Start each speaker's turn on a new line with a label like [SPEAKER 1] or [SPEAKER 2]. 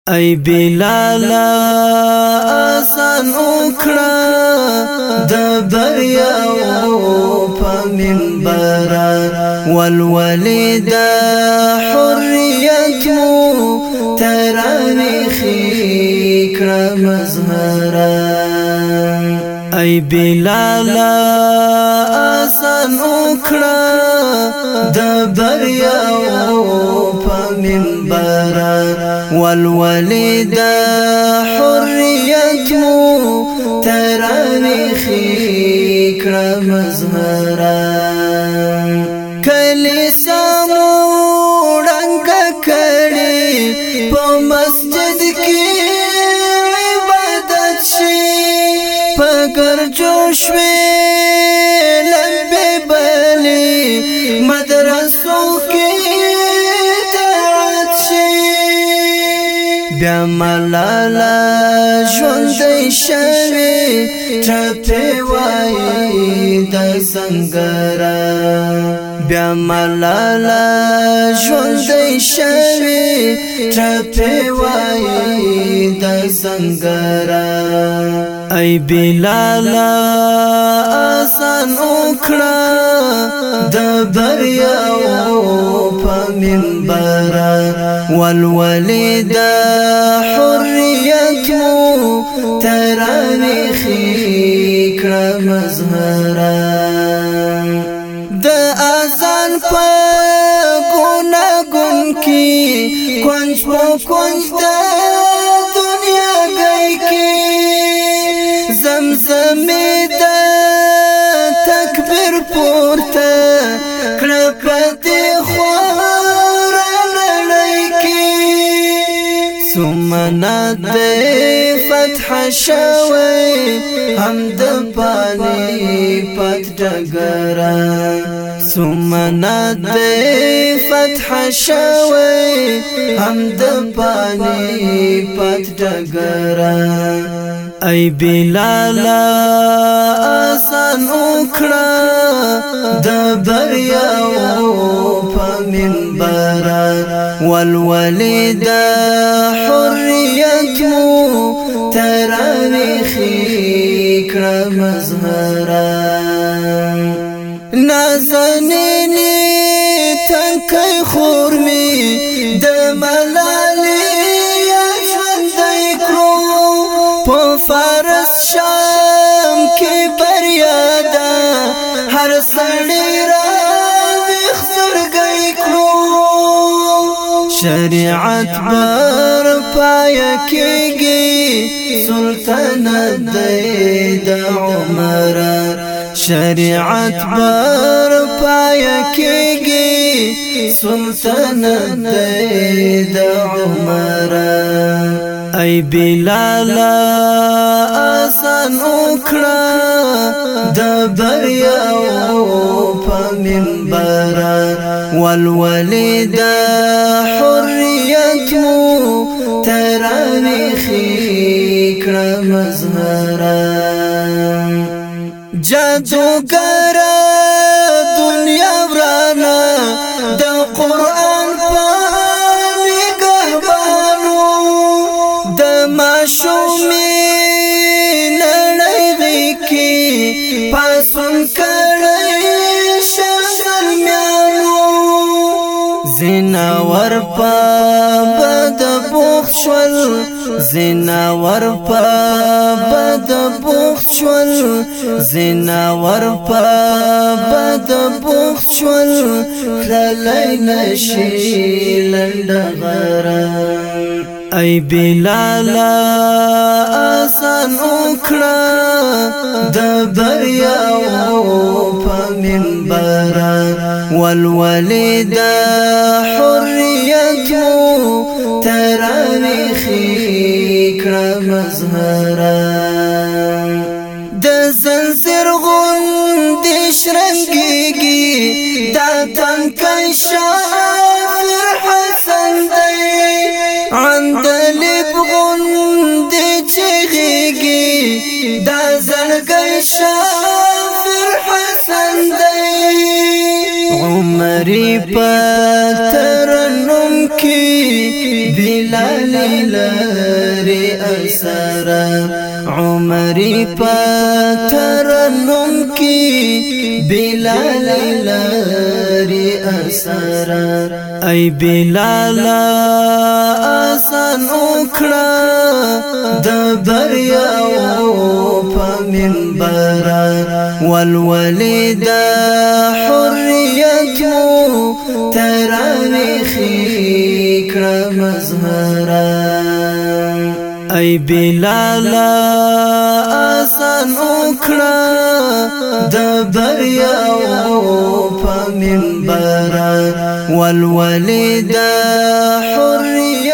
[SPEAKER 1] ای بلال آسان اکړه د بریاو په منبر والولید حریت مو ترانیخی کړه مظهر ای بلال آسان اکړه د بریاو په منبر والولید حریت مو ترانیخی کړه مظهر کلیسا مو ړنګ کړي په مسجد کې عبادت شي په ګرځو شوي لمبې بلې مدرسو کې بیا ملالا ژوندۍ شوي ټپې وایي د سنګر بیا ملالا ژوندۍ شوي ټپې وایي د سنګر ای بلال آسان اکړه د بریاو په منبر والولید حریت مو ترانیخی کړه مظهر د اذان په ګونګون کې کونج په کونج د دنیا گئی کې زمزمې د تکبیر پورته کړه پدې خوار لړۍ کې سمنات فتح شوی هم د پانی پت ډګر سمنات فتح شوی هم د پانی پت ډګر ای بلال آسان اکړه د بریاو په منبر والولید حریت مو ترانیخی کړه مظهر نازنینې تنکۍ خور می د ملالې ژوندۍ کړو په فارس شام کې بریا ده هر سړی را وخزرګی کړو شریعت بر پای کېږي سلطنت د عمر شریعت بر پای کېږي سلطنت د عمر ای بلال آسان اکړه د بریاو په منبر والولید حریت مو ترانیخی کړه مظهر جادوګر دنیا ورانه د قرآن په نگهبانو د ماشومې نړۍ کې پاسون کړی شرمیانو زناور په بد بوخت شول زناور په بد بوخت شول زناور په بد بوخت شول کلی نشي لنډغر ای بلال آسان اکړه د بریاو په منبر والولید حریت مو ترانیخی کړه مظهر د زنځیر غوندې شرنګېږي دا تنکی شافر حسن دی عندلیب غوندې چغېږي دا زړګی شافر حسن دی عمری پترنم کی بلال لری اسرا عمری پترنم کی بلال لری اسرا ای بلال آسان اکڑا دبریا پا منبر والولد حریتو ترانی خیکر مظهرا ای بلال آسان اکڑا دبریا پا منبر والولد حریتو